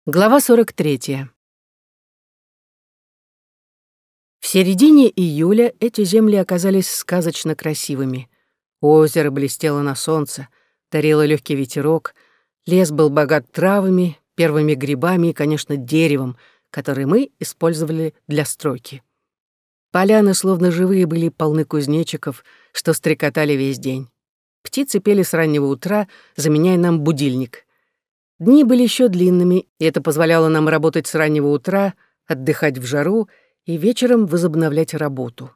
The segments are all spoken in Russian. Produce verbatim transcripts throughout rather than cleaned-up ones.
Глава сорок третья. В середине июля эти земли оказались сказочно красивыми. Озеро блестело на солнце, дарило легкий ветерок, лес был богат травами, первыми грибами и, конечно, деревом, который мы использовали для стройки. Поляны, словно живые, были полны кузнечиков, что стрекотали весь день. Птицы пели с раннего утра, заменяя нам будильник. Дни были еще длинными, и это позволяло нам работать с раннего утра, отдыхать в жару и вечером возобновлять работу.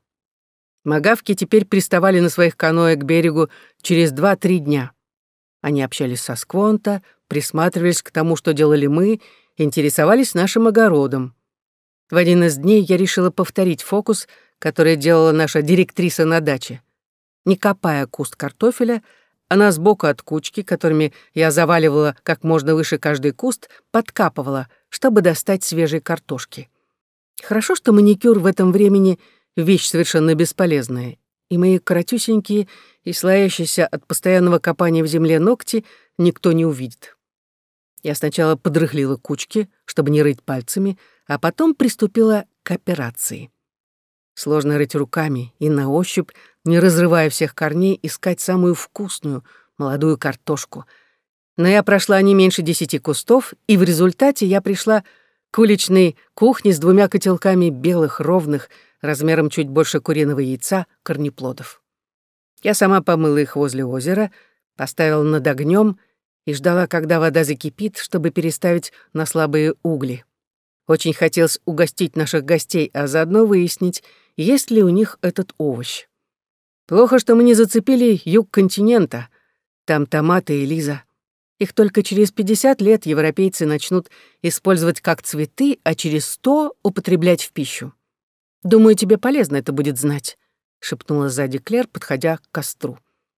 Магавки теперь приставали на своих каноэ к берегу через два-три дня. Они общались со Сквонто, присматривались к тому, что делали мы, интересовались нашим огородом. В один из дней я решила повторить фокус, который делала наша директриса на даче. Не копая куст картофеля, она сбоку от кучки, которыми я заваливала как можно выше каждый куст, подкапывала, чтобы достать свежей картошки. Хорошо, что маникюр в этом времени — вещь совершенно бесполезная, и мои коротюсенькие и слоящиеся от постоянного копания в земле ногти никто не увидит. Я сначала подрыхлила кучки, чтобы не рыть пальцами, а потом приступила к операции. Сложно рыть руками и на ощупь, не разрывая всех корней, искать самую вкусную, молодую картошку. Но я прошла не меньше десяти кустов, и в результате я пришла к уличной кухне с двумя котелками белых, ровных, размером чуть больше куриного яйца, корнеплодов. Я сама помыла их возле озера, поставила над огнем и ждала, когда вода закипит, чтобы переставить на слабые угли. Очень хотелось угостить наших гостей, а заодно выяснить, есть ли у них этот овощ. Плохо, что мы не зацепили юг континента. Там томаты и Лиза. Их только через пятьдесят лет европейцы начнут использовать как цветы, а через сто употреблять в пищу. Думаю, тебе полезно это будет знать, шепнула сзади Клэр, подходя к костру.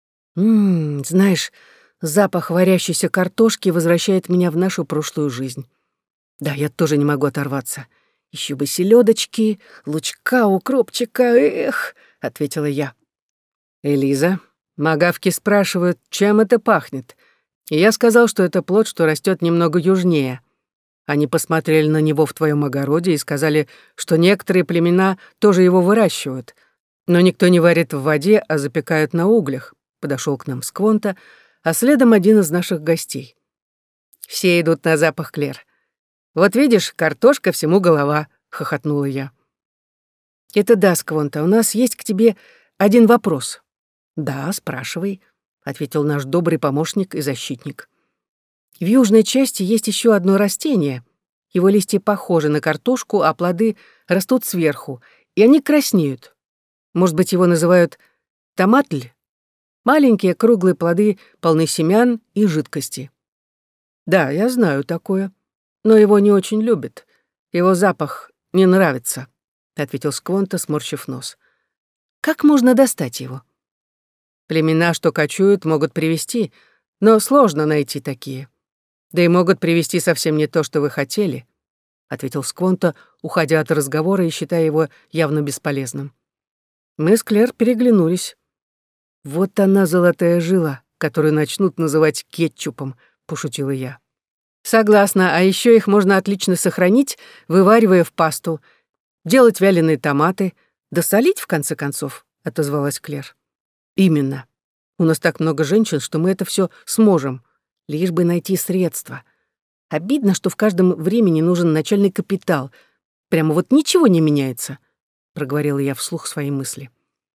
Ммм, знаешь, запах варящейся картошки возвращает меня в нашу прошлую жизнь. Да, я тоже не могу оторваться. Еще бы селедочки, лучка, укропчика, эх, ответила я. Элиза, магавки спрашивают, чем это пахнет. И я сказал, что это плод, что растет немного южнее. Они посмотрели на него в твоем огороде и сказали, что некоторые племена тоже его выращивают, но никто не варит в воде, а запекают на углях. Подошел к нам Сквонто, а следом один из наших гостей. Все идут на запах, Клэр. «Вот видишь, картошка всему голова», — хохотнула я. «Это да, Сквонто, у нас есть к тебе один вопрос». «Да, спрашивай», — ответил наш добрый помощник и защитник. «В южной части есть еще одно растение. Его листья похожи на картошку, а плоды растут сверху, и они краснеют. Может быть, его называют томатль? Маленькие круглые плоды полны семян и жидкости». «Да, я знаю такое. Но его не очень любят. Его запах не нравится», — ответил Сквонто, сморщив нос. «Как можно достать его?» «Племена, что кочуют, могут привезти, но сложно найти такие. Да и могут привезти совсем не то, что вы хотели», — ответил Сквонто, уходя от разговора и считая его явно бесполезным. Мы с Клэр переглянулись. «Вот она, золотая жила, которую начнут называть кетчупом», — пошутила я. «Согласна, а еще их можно отлично сохранить, вываривая в пасту, делать вяленые томаты, да солить, в конце концов», — отозвалась Клэр. «Именно. У нас так много женщин, что мы это все сможем, лишь бы найти средства. Обидно, что в каждом времени нужен начальный капитал. Прямо вот ничего не меняется», — проговорила я вслух свои мысли.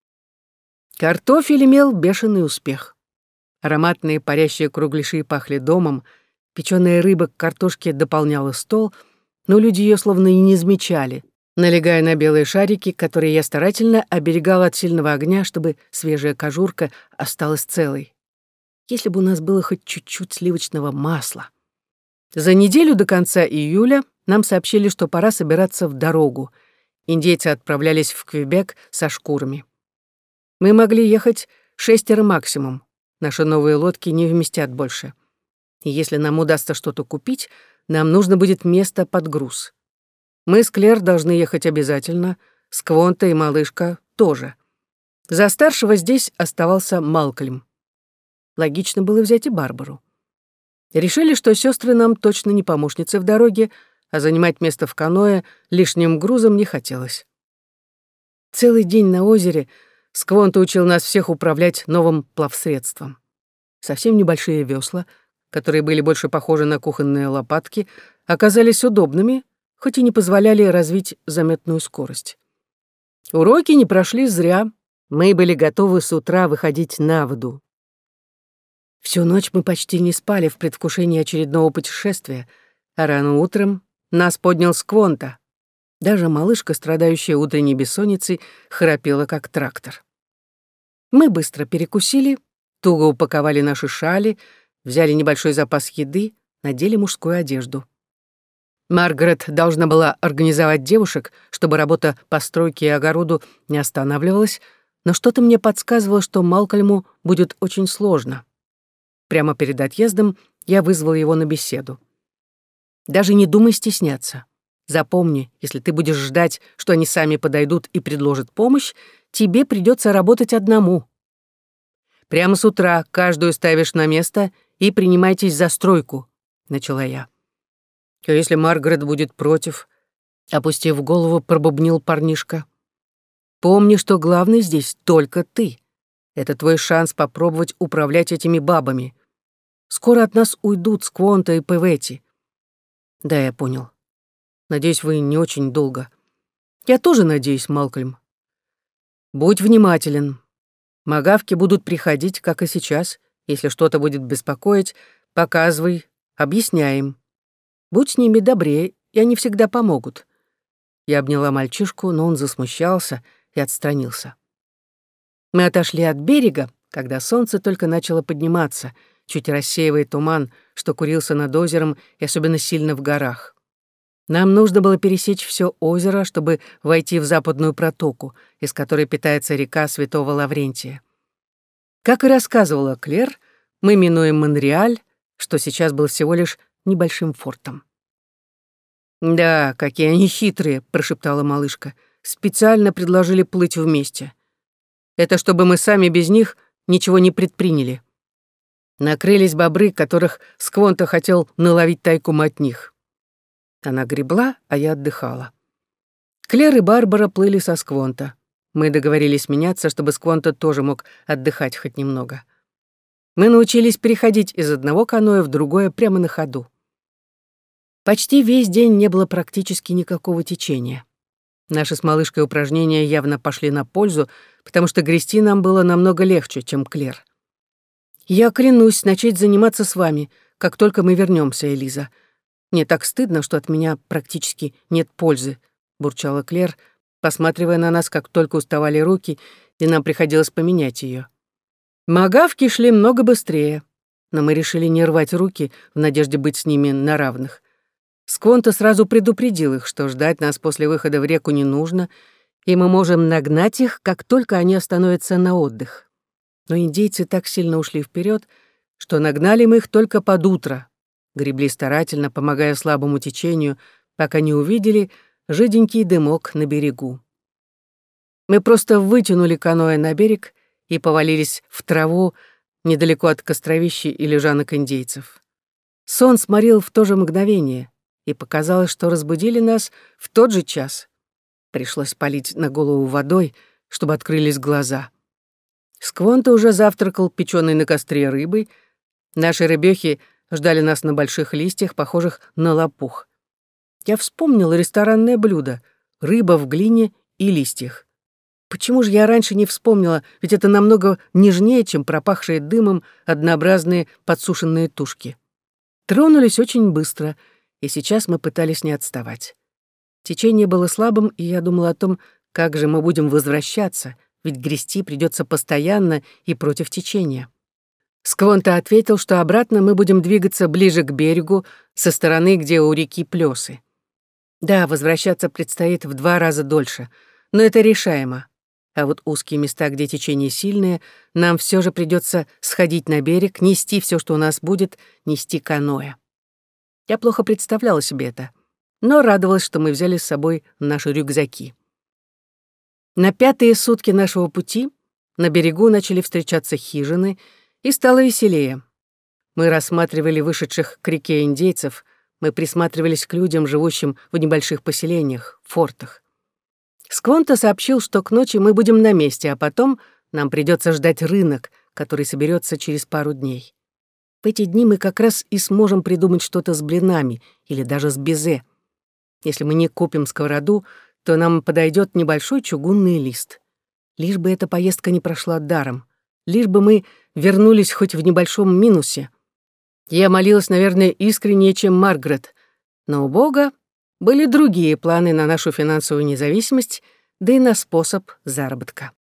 Картофель имел бешеный успех. Ароматные парящие кругляши пахли домом, печеная рыба к картошке дополняла стол, но люди ее словно и не замечали, налегая на белые шарики, которые я старательно оберегала от сильного огня, чтобы свежая кожурка осталась целой. Если бы у нас было хоть чуть-чуть сливочного масла. За неделю до конца июля нам сообщили, что пора собираться в дорогу. Индейцы отправлялись в Квебек со шкурами. Мы могли ехать шестеро максимум. Наши новые лодки не вместят больше. И если нам удастся что-то купить, нам нужно будет место под груз. Мы с Клэр должны ехать обязательно, Сквонто и малышка тоже. За старшего здесь оставался Малкольм. Логично было взять и Барбару. Решили, что сестры нам точно не помощницы в дороге, а занимать место в каноэ лишним грузом не хотелось. Целый день на озере Сквонта учил нас всех управлять новым плавсредством. Совсем небольшие весла, которые были больше похожи на кухонные лопатки, оказались удобными, хоть и не позволяли развить заметную скорость. Уроки не прошли зря. Мы были готовы с утра выходить на воду. Всю ночь мы почти не спали в предвкушении очередного путешествия, а рано утром нас поднял Сквонта. Даже малышка, страдающая утренней бессонницей, храпела как трактор. Мы быстро перекусили, туго упаковали наши шали, взяли небольшой запас еды, надели мужскую одежду. Маргарет должна была организовать девушек, чтобы работа по стройке и огороду не останавливалась, но что-то мне подсказывало, что Малкольму будет очень сложно. Прямо перед отъездом я вызвала его на беседу. «Даже не думай стесняться. Запомни, если ты будешь ждать, что они сами подойдут и предложат помощь, тебе придется работать одному. Прямо с утра каждую ставишь на место и принимайтесь за стройку», — начала я. «А если Маргарет будет против?» — опустив голову, пробубнил парнишка. «Помни, что главный здесь только ты. Это твой шанс попробовать управлять этими бабами. Скоро от нас уйдут Сквонта и Певетти». «Да, я понял. Надеюсь, вы не очень долго». «Я тоже надеюсь, Малкольм». «Будь внимателен. Магавки будут приходить, как и сейчас. Если что-то будет беспокоить, показывай, объясняй им. Будь с ними добрее, и они всегда помогут». Я обняла мальчишку, но он засмущался и отстранился. Мы отошли от берега, когда солнце только начало подниматься, чуть рассеивая туман, что курился над озером и особенно сильно в горах. Нам нужно было пересечь все озеро, чтобы войти в западную протоку, из которой питается река Святого Лаврентия. Как и рассказывала Клэр, мы минуем Монреаль, что сейчас был всего лишь небольшим фортом. «Да, какие они хитрые», — прошептала малышка. «Специально предложили плыть вместе. Это чтобы мы сами без них ничего не предприняли. Накрылись бобры, которых Сквонта хотел наловить тайком от них». Она гребла, а я отдыхала. Клэр и Барбара плыли со Сквонта. Мы договорились меняться, чтобы Сквонта тоже мог отдыхать хоть немного. Мы научились переходить из одного каноэ в другое прямо на ходу. Почти весь день не было практически никакого течения. Наши с малышкой упражнения явно пошли на пользу, потому что грести нам было намного легче, чем Клэр. «Я клянусь начать заниматься с вами, как только мы вернемся, Элиза. Мне так стыдно, что от меня практически нет пользы», — бурчала Клэр, посматривая на нас, как только уставали руки, и нам приходилось поменять ее. Магавки шли много быстрее, но мы решили не рвать руки в надежде быть с ними на равных. Сквонта сразу предупредил их, что ждать нас после выхода в реку не нужно, и мы можем нагнать их, как только они остановятся на отдых. Но индейцы так сильно ушли вперед, что нагнали мы их только под утро. Гребли старательно, помогая слабому течению, пока не увидели жиденький дымок на берегу. Мы просто вытянули каноэ на берег и повалились в траву недалеко от костровища и лежанок индейцев. Сон сморил в то же мгновение, и показалось, что разбудили нас в тот же час. Пришлось полить на голову водой, чтобы открылись глаза. Сквонта уже завтракал печеной на костре рыбой. Наши рыбёхи ждали нас на больших листьях, похожих на лопух. Я вспомнила ресторанное блюдо — рыба в глине и листьях. Почему же я раньше не вспомнила, ведь это намного нежнее, чем пропахшие дымом однообразные подсушенные тушки. Тронулись очень быстро, и сейчас мы пытались не отставать. Течение было слабым, и я думала о том, как же мы будем возвращаться, ведь грести придется постоянно и против течения. Сквонта ответил, что обратно мы будем двигаться ближе к берегу, со стороны, где у реки плёсы. Да, возвращаться предстоит в два раза дольше, но это решаемо. А вот узкие места, где течение сильное, нам все же придется сходить на берег, нести все, что у нас будет, нести каноэ. Я плохо представляла себе это, но радовалась, что мы взяли с собой наши рюкзаки. На пятые сутки нашего пути на берегу начали встречаться хижины, и стало веселее. Мы рассматривали вышедших к реке индейцев, мы присматривались к людям, живущим в небольших поселениях, фортах. Сквонта сообщил, что к ночи мы будем на месте, а потом нам придется ждать рынок, который соберется через пару дней. В эти дни мы как раз и сможем придумать что-то с блинами или даже с безе. Если мы не купим сковороду, то нам подойдет небольшой чугунный лист. Лишь бы эта поездка не прошла даром. Лишь бы мы вернулись хоть в небольшом минусе. Я молилась, наверное, искреннее, чем Маргарет. Но у Бога были другие планы на нашу финансовую независимость, да и на способ заработка.